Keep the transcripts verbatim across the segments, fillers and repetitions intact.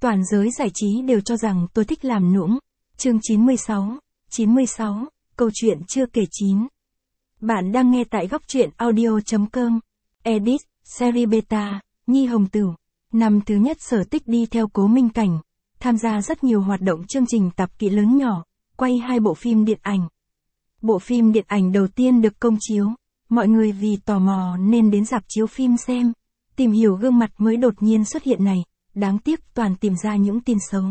Toàn giới giải trí đều cho rằng tôi thích làm nũng. Chương chín mươi sáu, chín mươi sáu, câu chuyện chưa kể chín. Bạn đang nghe tại góc truyện audio chấm com. Edit, series beta, Nhi Hồng Tửu. Năm thứ nhất Sở Tích đi theo Cố Minh Cảnh, tham gia rất nhiều hoạt động chương trình tạp kỹ lớn nhỏ, quay hai bộ phim điện ảnh. Bộ phim điện ảnh đầu tiên được công chiếu, mọi người vì tò mò nên đến rạp chiếu phim xem, tìm hiểu gương mặt mới đột nhiên xuất hiện này, đáng tiếc toàn tìm ra những tin xấu.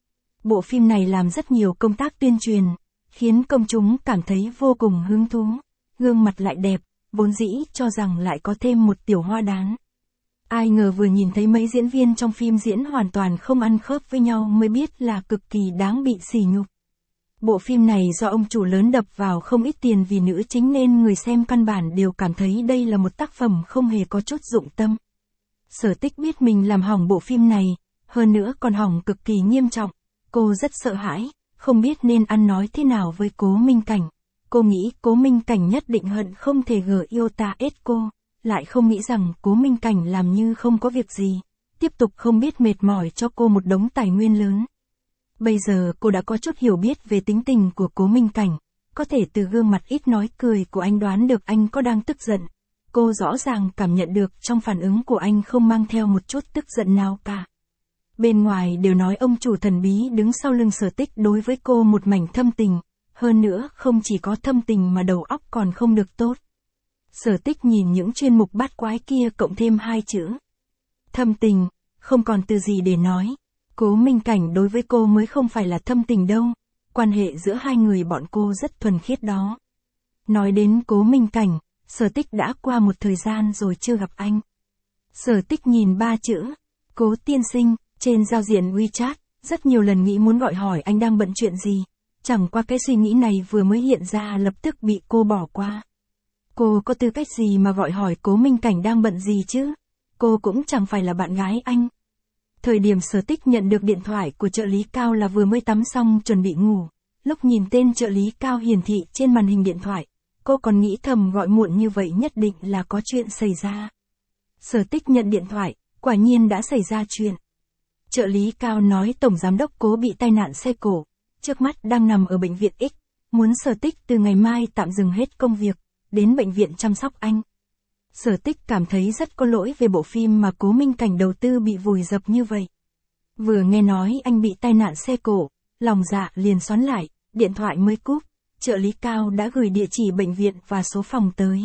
Bộ phim này làm rất nhiều công tác tuyên truyền, khiến công chúng cảm thấy vô cùng hứng thú, gương mặt lại đẹp, vốn dĩ cho rằng lại có thêm một tiểu hoa đán. Ai ngờ vừa nhìn thấy mấy diễn viên trong phim diễn hoàn toàn không ăn khớp với nhau mới biết là cực kỳ đáng bị sỉ nhục. Bộ phim này do ông chủ lớn đập vào không ít tiền vì nữ chính nên người xem căn bản đều cảm thấy đây là một tác phẩm không hề có chút dụng tâm. Sở Tích biết mình làm hỏng bộ phim này, hơn nữa còn hỏng cực kỳ nghiêm trọng. Cô rất sợ hãi, không biết nên ăn nói thế nào với Cố Minh Cảnh. Cô nghĩ Cố Minh Cảnh nhất định hận không thể gờ yêu ta ết cô, lại không nghĩ rằng Cố Minh Cảnh làm như không có việc gì, tiếp tục không biết mệt mỏi cho cô một đống tài nguyên lớn. Bây giờ cô đã có chút hiểu biết về tính tình của Cố Minh Cảnh, có thể từ gương mặt ít nói cười của anh đoán được anh có đang tức giận. Cô rõ ràng cảm nhận được trong phản ứng của anh không mang theo một chút tức giận nào cả. Bên ngoài đều nói ông chủ thần bí đứng sau lưng Sở Tích đối với cô một mảnh thâm tình, hơn nữa không chỉ có thâm tình mà đầu óc còn không được tốt. Sở Tích nhìn những chuyên mục bát quái kia cộng thêm hai chữ thâm tình, không còn từ gì để nói. Cố Minh Cảnh đối với cô mới không phải là thâm tình đâu, quan hệ giữa hai người bọn cô rất thuần khiết đó. Nói đến Cố Minh Cảnh, Sở Tích đã qua một thời gian rồi chưa gặp anh. Sở Tích nhìn ba chữ Cố tiên sinh trên giao diện WeChat, rất nhiều lần nghĩ muốn gọi hỏi anh đang bận chuyện gì, chẳng qua cái suy nghĩ này vừa mới hiện ra lập tức bị cô bỏ qua. Cô có tư cách gì mà gọi hỏi Cố Minh Cảnh đang bận gì chứ? Cô cũng chẳng phải là bạn gái anh. Thời điểm Sở Tích nhận được điện thoại của trợ lý Cao là vừa mới tắm xong chuẩn bị ngủ, lúc nhìn tên trợ lý Cao hiển thị trên màn hình điện thoại, cô còn nghĩ thầm gọi muộn như vậy nhất định là có chuyện xảy ra. Sở Tích nhận điện thoại, quả nhiên đã xảy ra chuyện. Trợ lý Cao nói Tổng Giám đốc Cố bị tai nạn xe cổ, trước mắt đang nằm ở bệnh viện X, muốn Sở Tích từ ngày mai tạm dừng hết công việc, đến bệnh viện chăm sóc anh. Sở Tích cảm thấy rất có lỗi về bộ phim mà Cố Minh Cảnh đầu tư bị vùi dập như vậy. Vừa nghe nói anh bị tai nạn xe cổ, lòng dạ liền xoắn lại, điện thoại mới cúp, trợ lý Cao đã gửi địa chỉ bệnh viện và số phòng tới.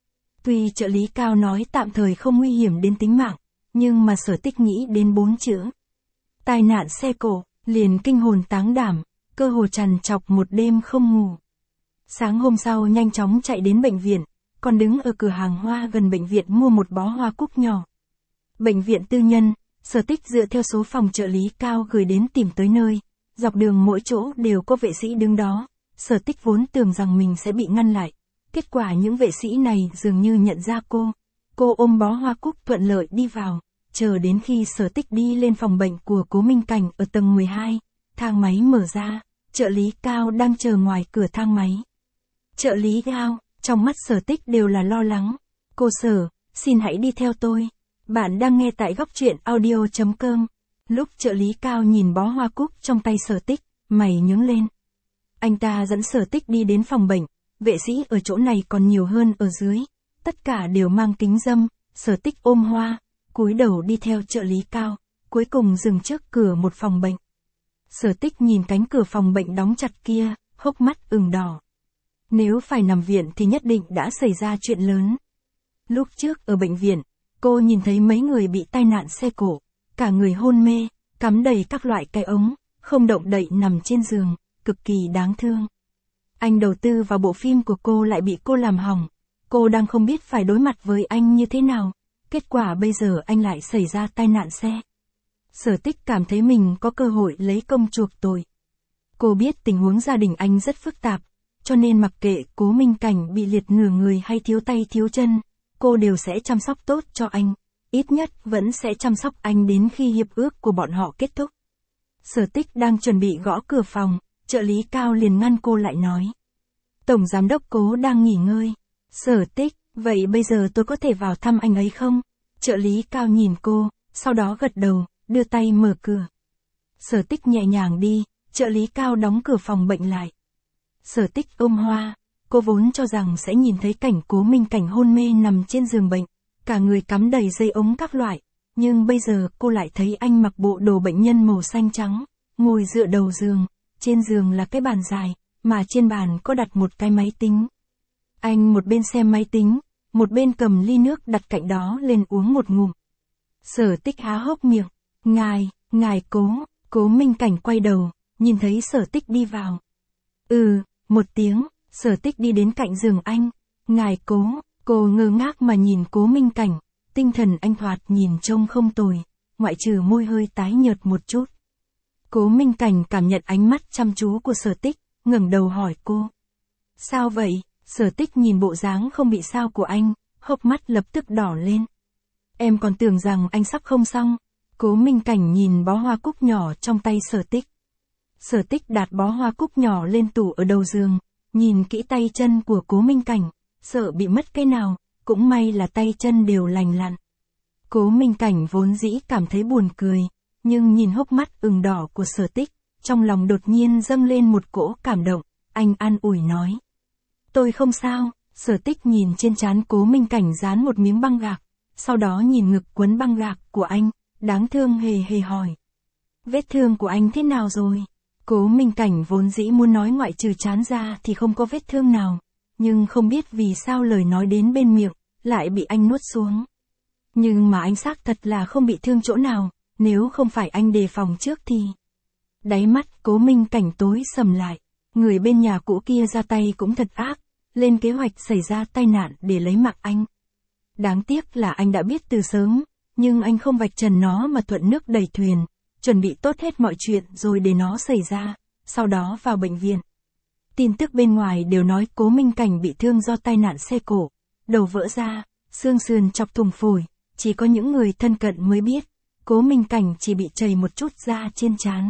Tuy trợ lý Cao nói tạm thời không nguy hiểm đến tính mạng, nhưng mà Sở Tích nghĩ đến bốn chữ tai nạn xe cổ, liền kinh hồn táng đảm, cơ hồ trằn trọc một đêm không ngủ. Sáng hôm sau nhanh chóng chạy đến bệnh viện, còn đứng ở cửa hàng hoa gần bệnh viện mua một bó hoa cúc nhỏ. Bệnh viện tư nhân, Sở Tích dựa theo số phòng trợ lý Cao gửi đến tìm tới nơi, dọc đường mỗi chỗ đều có vệ sĩ đứng đó. Sở Tích vốn tưởng rằng mình sẽ bị ngăn lại, kết quả những vệ sĩ này dường như nhận ra cô. Cô ôm bó hoa cúc thuận lợi đi vào, chờ đến khi Sở Tích đi lên phòng bệnh của Cố Minh Cảnh ở tầng mười hai, thang máy mở ra, trợ lý Cao đang chờ ngoài cửa thang máy. Trợ lý Cao, trong mắt Sở Tích đều là lo lắng. Cô Sở, xin hãy đi theo tôi. Bạn đang nghe tại góc truyện audio chấm com. Lúc trợ lý Cao nhìn bó hoa cúc trong tay Sở Tích, mày nhướng lên. Anh ta dẫn Sở Tích đi đến phòng bệnh, vệ sĩ ở chỗ này còn nhiều hơn ở dưới, tất cả đều mang kính râm. Sở Tích ôm hoa, cúi đầu đi theo trợ lý Cao, cuối cùng dừng trước cửa một phòng bệnh. Sở Tích nhìn cánh cửa phòng bệnh đóng chặt kia, hốc mắt ửng đỏ. Nếu phải nằm viện thì nhất định đã xảy ra chuyện lớn. Lúc trước ở bệnh viện, cô nhìn thấy mấy người bị tai nạn xe cổ, cả người hôn mê, cắm đầy các loại cái ống, không động đậy nằm trên giường, cực kỳ đáng thương. Anh đầu tư vào bộ phim của cô lại bị cô làm hỏng, cô đang không biết phải đối mặt với anh như thế nào, kết quả bây giờ anh lại xảy ra tai nạn xe. Sở Tích cảm thấy mình có cơ hội lấy công chuộc tội. Cô biết tình huống gia đình anh rất phức tạp, cho nên mặc kệ Cố Minh Cảnh bị liệt nửa người hay thiếu tay thiếu chân, cô đều sẽ chăm sóc tốt cho anh, ít nhất vẫn sẽ chăm sóc anh đến khi hiệp ước của bọn họ kết thúc. Sở Tích đang chuẩn bị gõ cửa phòng, trợ lý Cao liền ngăn cô lại nói. Tổng Giám đốc Cố đang nghỉ ngơi. Sở Tích, vậy bây giờ tôi có thể vào thăm anh ấy không? Trợ lý Cao nhìn cô, sau đó gật đầu, đưa tay mở cửa. Sở Tích nhẹ nhàng đi, trợ lý Cao đóng cửa phòng bệnh lại. Sở Tích ôm Hoa, cô vốn cho rằng sẽ nhìn thấy cảnh Cố Minh Cảnh hôn mê nằm trên giường bệnh, cả người cắm đầy dây ống các loại, nhưng bây giờ cô lại thấy anh mặc bộ đồ bệnh nhân màu xanh trắng, ngồi dựa đầu giường, trên giường là cái bàn dài, mà trên bàn có đặt một cái máy tính. Anh một bên xem máy tính, một bên cầm ly nước đặt cạnh đó lên uống một ngụm. Sở Tích há hốc miệng, ngài, ngài Cố, Cố Minh Cảnh quay đầu, nhìn thấy Sở Tích đi vào. Ừ, một tiếng, Sở Tích đi đến cạnh giường anh, ngài Cố, cô ngơ ngác mà nhìn Cố Minh Cảnh, tinh thần anh thoạt nhìn trông không tồi, ngoại trừ môi hơi tái nhợt một chút. Cố Minh Cảnh cảm nhận ánh mắt chăm chú của Sở Tích, ngẩng đầu hỏi cô. Sao vậy? Sở Tích nhìn bộ dáng không bị sao của anh, hốc mắt lập tức đỏ lên. Em còn tưởng rằng anh sắp không xong. Cố Minh Cảnh nhìn bó hoa cúc nhỏ trong tay Sở Tích. Sở Tích đặt bó hoa cúc nhỏ lên tủ ở đầu giường, nhìn kỹ tay chân của Cố Minh Cảnh, sợ bị mất cái nào, cũng may là tay chân đều lành lặn. Cố Minh Cảnh vốn dĩ cảm thấy buồn cười, nhưng nhìn hốc mắt ửng đỏ của Sở Tích, trong lòng đột nhiên dâng lên một cỗ cảm động, anh an ủi nói. Tôi không sao. Sở Tích nhìn trên trán Cố Minh Cảnh dán một miếng băng gạc, sau đó nhìn ngực quấn băng gạc của anh, đáng thương hề hề hỏi. Vết thương của anh thế nào rồi? Cố Minh Cảnh vốn dĩ muốn nói ngoại trừ trán ra thì không có vết thương nào, nhưng không biết vì sao lời nói đến bên miệng, lại bị anh nuốt xuống. Nhưng mà anh xác thật là không bị thương chỗ nào, nếu không phải anh đề phòng trước thì... Đáy mắt Cố Minh Cảnh tối sầm lại, người bên nhà cũ kia ra tay cũng thật ác, lên kế hoạch xảy ra tai nạn để lấy mạng anh. Đáng tiếc là anh đã biết từ sớm, nhưng anh không vạch trần nó mà thuận nước đẩy thuyền, chuẩn bị tốt hết mọi chuyện rồi để nó xảy ra, sau đó vào bệnh viện. Tin tức bên ngoài đều nói Cố Minh Cảnh bị thương do tai nạn xe cộ, đầu vỡ ra, xương sườn chọc thủng phổi, chỉ có những người thân cận mới biết, Cố Minh Cảnh chỉ bị chảy một chút da trên trán.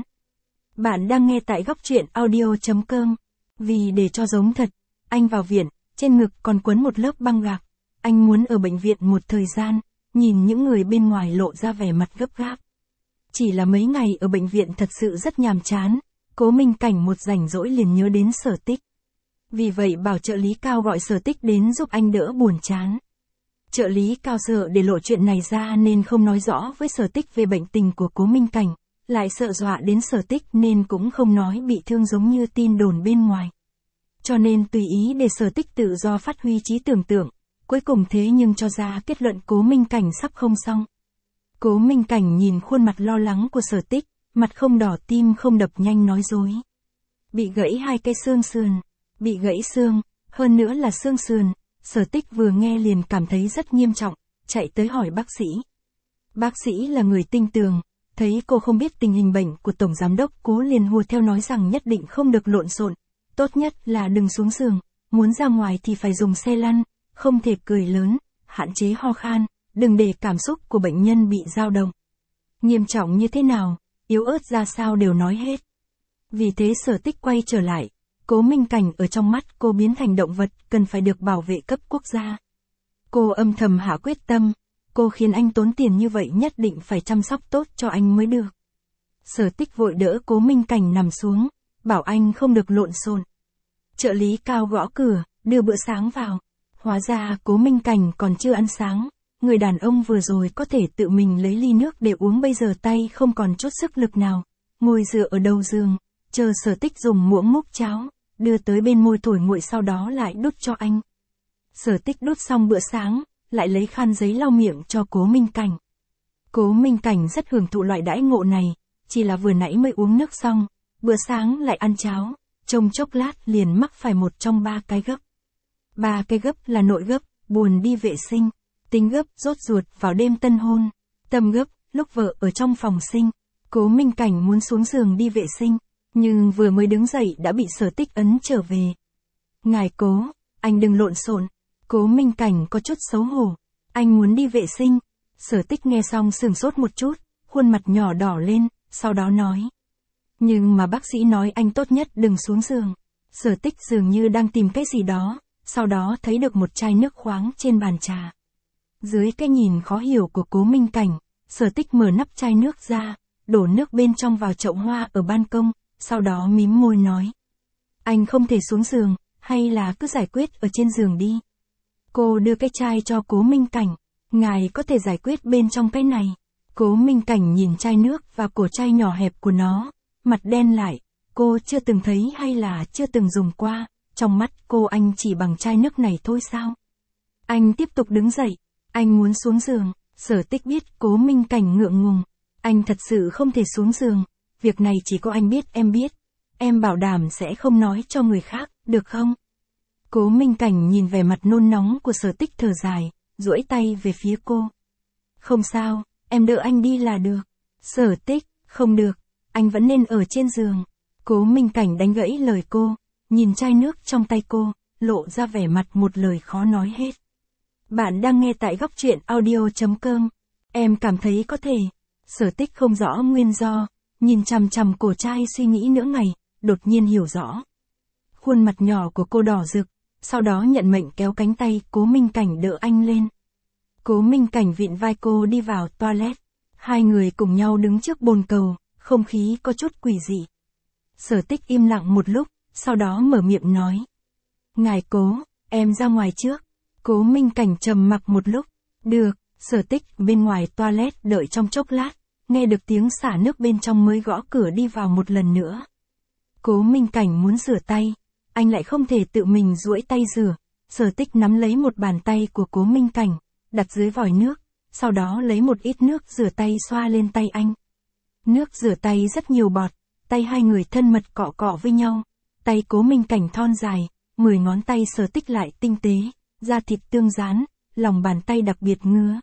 Bạn đang nghe tại góc truyện audio chấm com. Vì để cho giống thật, anh vào viện, trên ngực còn quấn một lớp băng gạc. Anh muốn ở bệnh viện một thời gian, nhìn những người bên ngoài lộ ra vẻ mặt gấp gáp. Chỉ là mấy ngày ở bệnh viện thật sự rất nhàm chán, Cố Minh Cảnh một rảnh rỗi liền nhớ đến Sở Tích. Vì vậy bảo trợ lý Cao gọi Sở Tích đến giúp anh đỡ buồn chán. Trợ lý Cao sợ để lộ chuyện này ra nên không nói rõ với Sở Tích về bệnh tình của Cố Minh Cảnh, lại sợ dọa đến Sở Tích nên cũng không nói bị thương giống như tin đồn bên ngoài. Cho nên tùy ý để Sở Tích tự do phát huy trí tưởng tượng, cuối cùng thế nhưng cho ra kết luận Cố Minh Cảnh sắp không xong. Cố Minh Cảnh nhìn khuôn mặt lo lắng của Sở Tích, mặt không đỏ tim không đập nhanh nói dối. Bị gãy hai cái xương sườn, bị gãy xương, hơn nữa là xương sườn. Sở Tích vừa nghe liền cảm thấy rất nghiêm trọng, chạy tới hỏi bác sĩ. Bác sĩ là người tinh tường, thấy cô không biết tình hình bệnh của Tổng Giám đốc Cố liền hùa theo nói rằng nhất định không được lộn xộn, tốt nhất là đừng xuống giường, muốn ra ngoài thì phải dùng xe lăn, không thể cười lớn, hạn chế ho khan, đừng để cảm xúc của bệnh nhân bị dao động. Nghiêm trọng như thế nào, yếu ớt ra sao đều nói hết. Vì thế Sở Tích quay trở lại, Cố Minh Cảnh ở trong mắt cô biến thành động vật cần phải được bảo vệ cấp quốc gia. Cô âm thầm hạ quyết tâm, cô khiến anh tốn tiền như vậy nhất định phải chăm sóc tốt cho anh mới được. Sở Tích vội đỡ Cố Minh Cảnh nằm xuống, bảo anh không được lộn xộn. Trợ lý Cao gõ cửa, đưa bữa sáng vào. Hóa ra Cố Minh Cảnh còn chưa ăn sáng, người đàn ông vừa rồi có thể tự mình lấy ly nước để uống bây giờ tay không còn chút sức lực nào, ngồi dựa ở đầu giường, chờ Sở Tích dùng muỗng múc cháo, đưa tới bên môi thổi nguội sau đó lại đút cho anh. Sở Tích đút xong bữa sáng, lại lấy khăn giấy lau miệng cho Cố Minh Cảnh. Cố Minh Cảnh rất hưởng thụ loại đãi ngộ này, chỉ là vừa nãy mới uống nước xong, bữa sáng lại ăn cháo, trong chốc lát liền mắc phải một trong ba cái gấp. Ba cái gấp là nội gấp, buồn đi vệ sinh, tính gấp, rốt ruột vào đêm tân hôn, tâm gấp, lúc vợ ở trong phòng sinh. Cố Minh Cảnh muốn xuống giường đi vệ sinh, nhưng vừa mới đứng dậy đã bị Sở Tích ấn trở về. Ngài Cố, anh đừng lộn xộn. Cố Minh Cảnh có chút xấu hổ, anh muốn đi vệ sinh. Sở Tích nghe xong sửng sốt một chút, khuôn mặt nhỏ đỏ lên, sau đó nói. Nhưng mà bác sĩ nói anh tốt nhất đừng xuống giường. Sở Tích dường như đang tìm cái gì đó, sau đó thấy được một chai nước khoáng trên bàn trà. Dưới cái nhìn khó hiểu của Cố Minh Cảnh, Sở Tích mở nắp chai nước ra, đổ nước bên trong vào chậu hoa ở ban công, sau đó mím môi nói. Anh không thể xuống giường, hay là cứ giải quyết ở trên giường đi. Cô đưa cái chai cho Cố Minh Cảnh. Ngài có thể giải quyết bên trong cái này. Cố Minh Cảnh nhìn chai nước và cổ chai nhỏ hẹp của nó, mặt đen lại. Cô chưa từng thấy hay là chưa từng dùng qua, trong mắt cô anh chỉ bằng chai nước này thôi sao? Anh tiếp tục đứng dậy, anh muốn xuống giường. Sở Tích biết Cố Minh Cảnh ngượng ngùng. Anh thật sự không thể xuống giường, việc này chỉ có anh biết, em biết. Em bảo đảm sẽ không nói cho người khác, được không? Cố Minh Cảnh nhìn vẻ mặt nôn nóng của Sở Tích thở dài, duỗi tay về phía cô. Không sao, em đỡ anh đi là được. Sở Tích, không được, anh vẫn nên ở trên giường. Cố Minh Cảnh đánh gãy lời cô, nhìn chai nước trong tay cô, lộ ra vẻ mặt một lời khó nói hết. Bạn đang nghe tại góc truyện audio chấm com. Em cảm thấy có thể. Sở Tích không rõ nguyên do, nhìn chằm chằm cổ chai suy nghĩ nửa ngày, đột nhiên hiểu rõ. Khuôn mặt nhỏ của cô đỏ rực, sau đó nhận mệnh kéo cánh tay Cố Minh Cảnh đỡ anh lên. Cố Minh Cảnh vịn vai cô đi vào toilet. Hai người cùng nhau đứng trước bồn cầu, không khí có chút quỷ dị. Sở Tích im lặng một lúc, sau đó mở miệng nói. Ngài Cố, em ra ngoài trước. Cố Minh Cảnh trầm mặc một lúc. Được, Sở Tích bên ngoài toilet đợi trong chốc lát, nghe được tiếng xả nước bên trong mới gõ cửa đi vào một lần nữa. Cố Minh Cảnh muốn rửa tay, anh lại không thể tự mình duỗi tay rửa. Sở Tích nắm lấy một bàn tay của Cố Minh Cảnh, đặt dưới vòi nước, sau đó lấy một ít nước rửa tay xoa lên tay anh. Nước rửa tay rất nhiều bọt, tay hai người thân mật cọ cọ với nhau. Tay Cố Minh Cảnh thon dài, mười ngón tay Sở Tích lại tinh tế, da thịt tương dán, lòng bàn tay đặc biệt ngứa.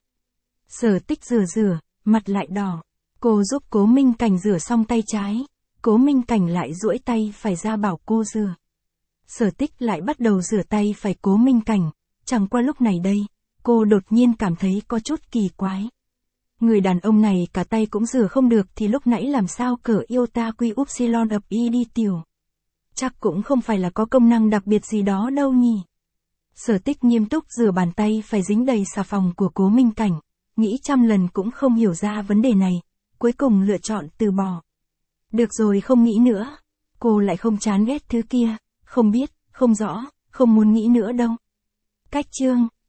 Sở Tích rửa rửa, mặt lại đỏ. Cô giúp Cố Minh Cảnh rửa xong tay trái, Cố Minh Cảnh lại duỗi tay phải ra bảo cô rửa. Sở Tích lại bắt đầu rửa tay phải Cố Minh Cảnh, chẳng qua lúc này đây, cô đột nhiên cảm thấy có chút kỳ quái. Người đàn ông này cả tay cũng rửa không được thì lúc nãy làm sao cỡ iota quy upsilon ập y đi tiểu. Chắc cũng không phải là có công năng đặc biệt gì đó đâu nhỉ. Sở Tích nghiêm túc rửa bàn tay phải dính đầy xà phòng của Cố Minh Cảnh, nghĩ trăm lần cũng không hiểu ra vấn đề này, cuối cùng lựa chọn từ bỏ. Được rồi, không nghĩ nữa. Cô lại không chán ghét thứ kia, không biết, không rõ, không muốn nghĩ nữa đâu. Cách chương